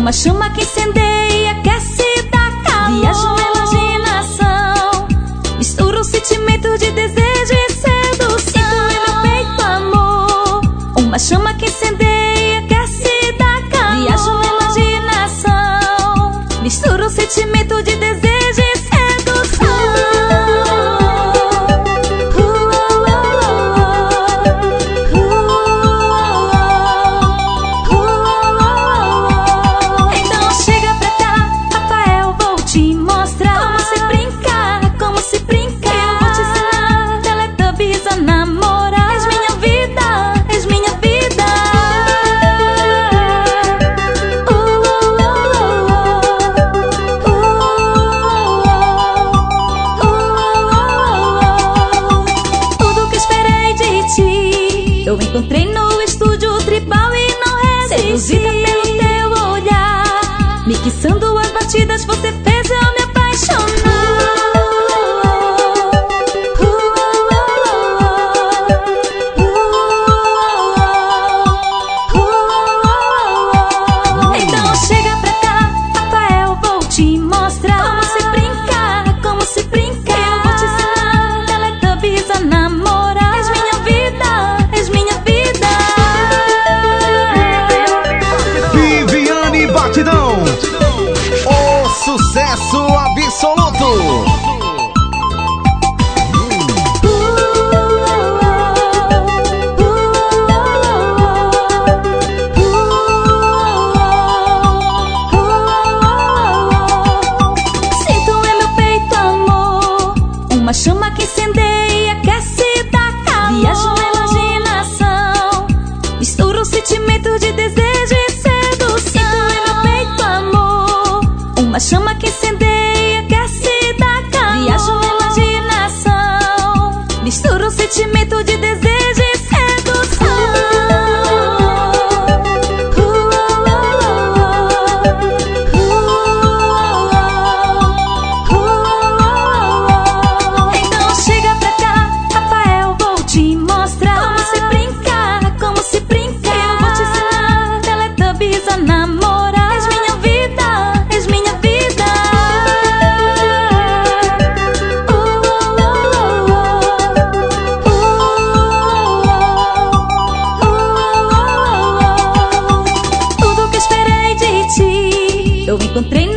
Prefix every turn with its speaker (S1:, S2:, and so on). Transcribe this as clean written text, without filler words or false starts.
S1: Uma chama que incendeia e aquece da calor. Viajo na imaginação, misturo o sentimento de desejo e sedução. Sinto em meu peito amor, uma chama que incendeia e aquece da calor. Viajo na imaginação, misturo o sentimento de desejo e sedução. Eu encontrei no estúdio tribal e não resisti. Seduzida pelo teu olhar, mixando as batidas, você fez eu me apaixonar. Então chega pra cá, Rafael, vou te mostrar como se brincar, como se brincar. Eu vou te ensinar Teletubbies a namorar. És minha vida, és minha vida.
S2: Viviane Batidão, o sucesso absoluto.
S1: Sinto em meu peito amor, uma chama que incendeia e aquece da calor. Viajo na imaginação, misturo o sentimento de desejo e sedução. Sinto em meu peito amor, uma chama que incendeia e aquece da calor. Viajo na imaginação, misturo o sentimento de desejo e sedução. Então chega pra cá, Rafael, vou te mostrar como se brincar, como se brincar. Eu vou te ensinar Teletubbies a namorar. És minha vida, és minha vida. Tudo que esperei de ti, eu encontrei